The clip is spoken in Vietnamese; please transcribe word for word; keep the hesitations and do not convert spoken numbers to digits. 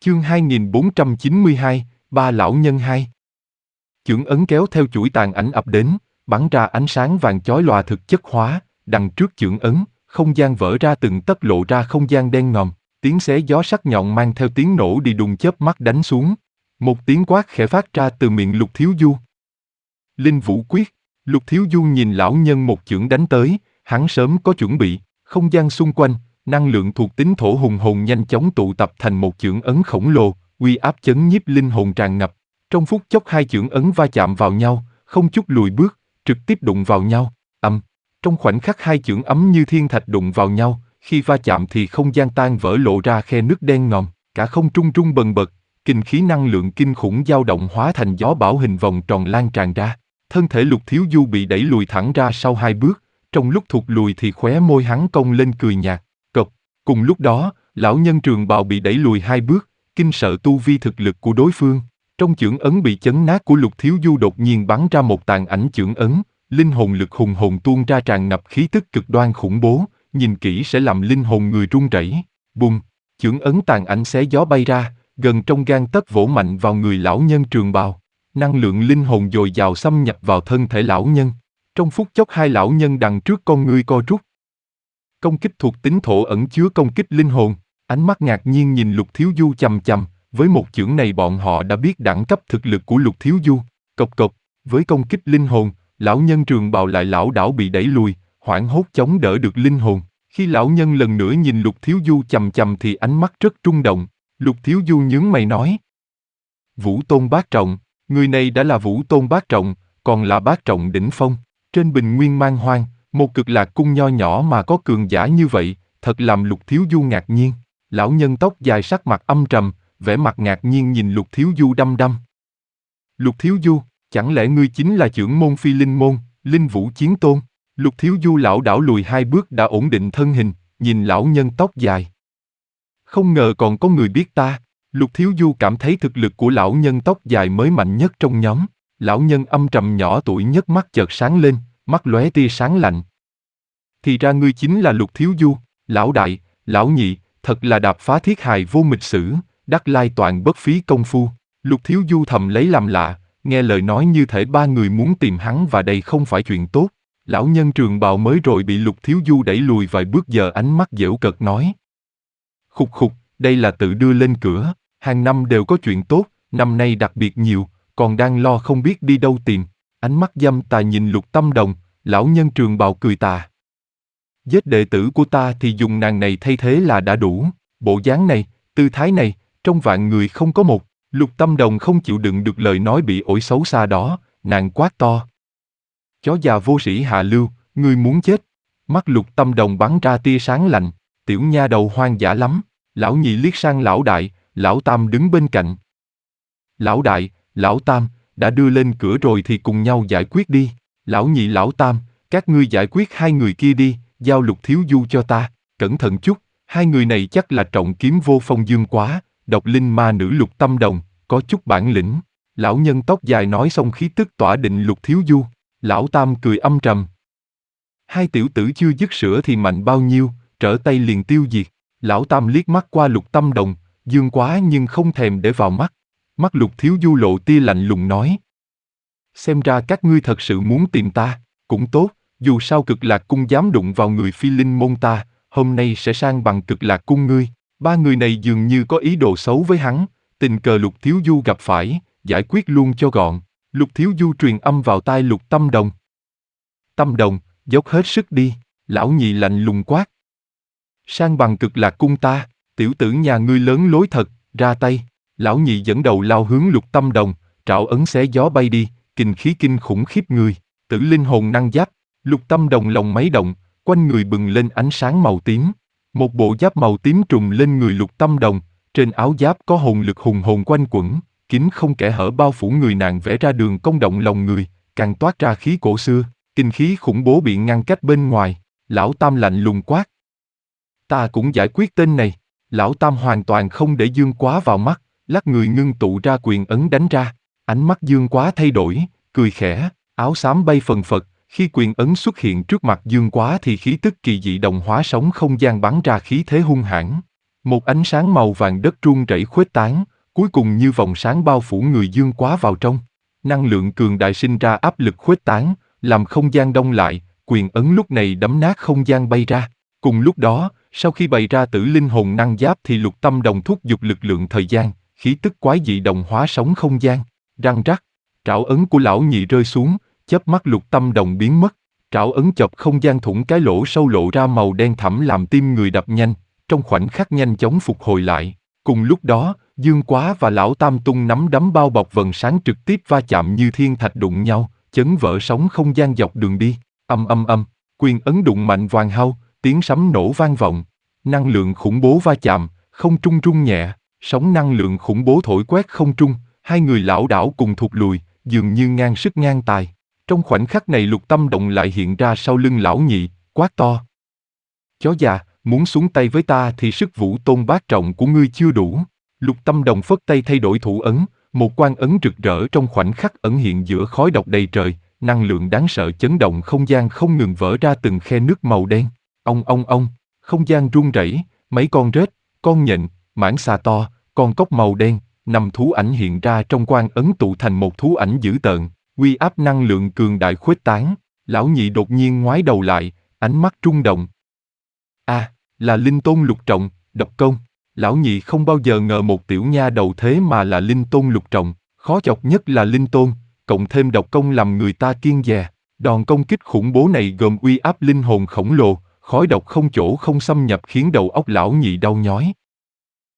Chương hai nghìn bốn trăm chín mươi hai, Ba lão nhân hai. Chưởng ấn kéo theo chuỗi tàn ảnh ập đến, bắn ra ánh sáng vàng chói lòa thực chất hóa, đằng trước chưởng ấn, không gian vỡ ra từng tấc lộ ra không gian đen ngòm, tiếng xé gió sắc nhọn mang theo tiếng nổ đi đùng chớp mắt đánh xuống. Một tiếng quát khẽ phát ra từ miệng Lục Thiếu Du. Linh Vũ Quyết. Lục Thiếu Du nhìn lão nhân một chưởng đánh tới, hắn sớm có chuẩn bị, không gian xung quanh, năng lượng thuộc tính thổ hùng hồn nhanh chóng tụ tập thành một chưởng ấn khổng lồ, uy áp chấn nhiếp linh hồn tràn ngập. Trong phút chốc hai chưởng ấn va chạm vào nhau, không chút lùi bước, trực tiếp đụng vào nhau. Ầm, trong khoảnh khắc hai chưởng ấm như thiên thạch đụng vào nhau, khi va chạm thì không gian tan vỡ lộ ra khe nứt đen ngòm, cả không trung rung bần bật, kinh khí năng lượng kinh khủng dao động hóa thành gió bão hình vòng tròn lan tràn ra. Thân thể Lục Thiếu Du bị đẩy lùi thẳng ra sau hai bước, trong lúc thụt lùi thì khóe môi hắn cong lên cười nhạt. Cộc, cùng lúc đó, lão nhân trường bào bị đẩy lùi hai bước, kinh sợ tu vi thực lực của đối phương. Trong chưởng ấn bị chấn nát của Lục Thiếu Du đột nhiên bắn ra một tàn ảnh chưởng ấn, linh hồn lực hùng hồn tuôn ra tràn ngập khí tức cực đoan khủng bố, nhìn kỹ sẽ làm linh hồn người run rẩy. Bùng, chưởng ấn tàn ảnh xé gió bay ra, gần trong gang tấc vỗ mạnh vào người lão nhân trường bào. Năng lượng linh hồn dồi dào xâm nhập vào thân thể lão nhân. Trong phút chốc hai lão nhân đằng trước con ngươi co rút. Công kích thuộc tính thổ ẩn chứa công kích linh hồn, ánh mắt ngạc nhiên nhìn Lục Thiếu Du chằm chằm, với một chưởng này bọn họ đã biết đẳng cấp thực lực của Lục Thiếu Du. Cộc cộc, với công kích linh hồn, lão nhân trường bào lại lảo đảo bị đẩy lùi, hoảng hốt chống đỡ được linh hồn. Khi lão nhân lần nữa nhìn Lục Thiếu Du chằm chằm thì ánh mắt rất rung động. Lục Thiếu Du nhướng mày nói: Vũ Tôn Bát Trọng, người này đã là Vũ Tôn Bát Trọng, còn là Bát Trọng đỉnh phong. Trên bình nguyên man hoang, một cực lạc cung nho nhỏ mà có cường giả như vậy, thật làm Lục Thiếu Du ngạc nhiên. Lão nhân tóc dài sắc mặt âm trầm, vẻ mặt ngạc nhiên nhìn Lục Thiếu Du đăm đăm. Lục Thiếu Du, chẳng lẽ ngươi chính là trưởng môn Phi Linh môn, Linh Vũ Chiến Tôn? Lục Thiếu Du lảo đảo lùi hai bước đã ổn định thân hình, nhìn lão nhân tóc dài. Không ngờ còn có người biết ta. Lục Thiếu Du cảm thấy thực lực của lão nhân tóc dài mới mạnh nhất trong nhóm. Lão nhân âm trầm nhỏ tuổi nhất mắt chợt sáng lên, mắt lóe tia sáng lạnh. Thì ra ngươi chính là Lục Thiếu Du, lão đại, lão nhị, thật là đạp phá thiết hài vô mịch sử, đắc lai toàn bất phí công phu. Lục Thiếu Du thầm lấy làm lạ, nghe lời nói như thể ba người muốn tìm hắn và đây không phải chuyện tốt. Lão nhân trường bào mới rồi bị Lục Thiếu Du đẩy lùi vài bước giờ ánh mắt giễu cợt nói: Khục khục, đây là tự đưa lên cửa, hàng năm đều có chuyện tốt, năm nay đặc biệt nhiều, còn đang lo không biết đi đâu tìm. Ánh mắt dâm tà nhìn Lục Tâm Đồng, lão nhân trường bào cười tà. Giết đệ tử của ta thì dùng nàng này thay thế là đã đủ, bộ dáng này, tư thái này, trong vạn người không có một. Lục Tâm Đồng không chịu đựng được lời nói bị ổi xấu xa đó, nàng quát to: Chó già vô sĩ hạ lưu, ngươi muốn chết? Mắt Lục Tâm Đồng bắn ra tia sáng lạnh, tiểu nha đầu hoang dã lắm. Lão nhị liếc sang lão đại, lão tam đứng bên cạnh. Lão đại, lão tam, đã đưa lên cửa rồi thì cùng nhau giải quyết đi. Lão nhị lão tam, các ngươi giải quyết hai người kia đi, giao Lục Thiếu Du cho ta, cẩn thận chút, hai người này chắc là trọng kiếm vô phong dương quá, độc linh ma nữ Lục Tâm Đồng, có chút bản lĩnh. Lão nhân tóc dài nói xong khí tức tỏa định Lục Thiếu Du. Lão tam cười âm trầm. Hai tiểu tử chưa dứt sữa thì mạnh bao nhiêu, trở tay liền tiêu diệt. Lão tam liếc mắt qua Lục Tâm Đồng, dương quá nhưng không thèm để vào mắt. Mắt Lục Thiếu Du lộ tia lạnh lùng nói: Xem ra các ngươi thật sự muốn tìm ta, cũng tốt, dù sao cực lạc cung dám đụng vào người Phi Linh môn ta, hôm nay sẽ sang bằng cực lạc cung ngươi. Ba người này dường như có ý đồ xấu với hắn, tình cờ Lục Thiếu Du gặp phải, giải quyết luôn cho gọn. Lục Thiếu Du truyền âm vào tai Lục Tâm Đồng. Tâm Đồng, dốc hết sức đi, lão nhị lạnh lùng quát. Sang bằng cực lạc cung ta, tiểu tử nhà ngươi lớn lối thật, ra tay. Lão nhị dẫn đầu lao hướng Lục Tâm Đồng, trảo ấn xé gió bay đi, kình khí kinh khủng khiếp người, tử linh hồn năng giáp. Lục Tâm Đồng lòng máy động, quanh người bừng lên ánh sáng màu tím. Một bộ giáp màu tím trùm lên người Lục Tâm Đồng, trên áo giáp có hồn lực hùng hồn quanh quẩn, kín không kẽ hở bao phủ người nàng vẽ ra đường cong động lòng người, càng toát ra khí cổ xưa, kinh khí khủng bố bị ngăn cách bên ngoài. Lão Tam lạnh lùng quát: Ta cũng giải quyết tên này. Lão Tam hoàn toàn không để Dương Quá vào mắt, lắc người ngưng tụ ra quyền ấn đánh ra. Ánh mắt Dương Quá thay đổi, cười khẽ, áo xám bay phần phật. Khi quyền ấn xuất hiện trước mặt Dương Quá thì khí tức kỳ dị đồng hóa sóng không gian bắn ra khí thế hung hãn. Một ánh sáng màu vàng đất run rẩy khuếch tán, cuối cùng như vòng sáng bao phủ người Dương Quá vào trong. Năng lượng cường đại sinh ra áp lực khuếch tán, làm không gian đông lại, quyền ấn lúc này đấm nát không gian bay ra. Cùng lúc đó, sau khi bày ra tử linh hồn năng giáp thì Lục Tâm Đồng thúc giục lực lượng thời gian, khí tức quái dị đồng hóa sóng không gian. Răng rắc, trảo ấn của lão nhị rơi xuống, chớp mắt Lục Tâm Đồng biến mất. Trảo ấn chọc không gian thủng cái lỗ sâu lộ ra màu đen thẳm làm tim người đập nhanh, trong khoảnh khắc nhanh chóng phục hồi lại. Cùng lúc đó, Dương Quá và Lão Tam tung nắm đấm bao bọc vầng sáng trực tiếp va chạm như thiên thạch đụng nhau, chấn vỡ sóng không gian dọc đường đi. Âm âm âm, quyền ấn đụng mạnh vàng hau, tiếng sấm nổ vang vọng. Năng lượng khủng bố va chạm, không trung rung nhẹ, sóng năng lượng khủng bố thổi quét không trung, hai người lão đảo cùng thụt lùi, dường như ngang sức ngang tài. Trong khoảnh khắc này Lục Tâm Động lại hiện ra sau lưng lão nhị, quát to. Chó già, muốn xuống tay với ta thì sức vũ tôn bát trọng của ngươi chưa đủ. Lục Tâm Đồng phất tay thay đổi thủ ấn, một quan ấn rực rỡ trong khoảnh khắc ẩn hiện giữa khói độc đầy trời, năng lượng đáng sợ chấn động không gian không ngừng vỡ ra từng khe nước màu đen. Ong ong ong, không gian rung rẩy, mấy con rết, con nhện, mãng xà to, con cóc màu đen, năm thú ảnh hiện ra trong quan ấn tụ thành một thú ảnh dữ tợn, uy áp năng lượng cường đại khuếch tán. Lão nhị đột nhiên ngoái đầu lại, ánh mắt rung động. A, à, là linh tôn lục trọng, độc công. Lão nhị không bao giờ ngờ một tiểu nha đầu thế mà là linh tôn lục trọng, khó chọc nhất là linh tôn, cộng thêm độc công làm người ta kiêng dè. Đòn công kích khủng bố này gồm uy áp linh hồn khổng lồ, khói độc không chỗ không xâm nhập khiến đầu óc lão nhị đau nhói.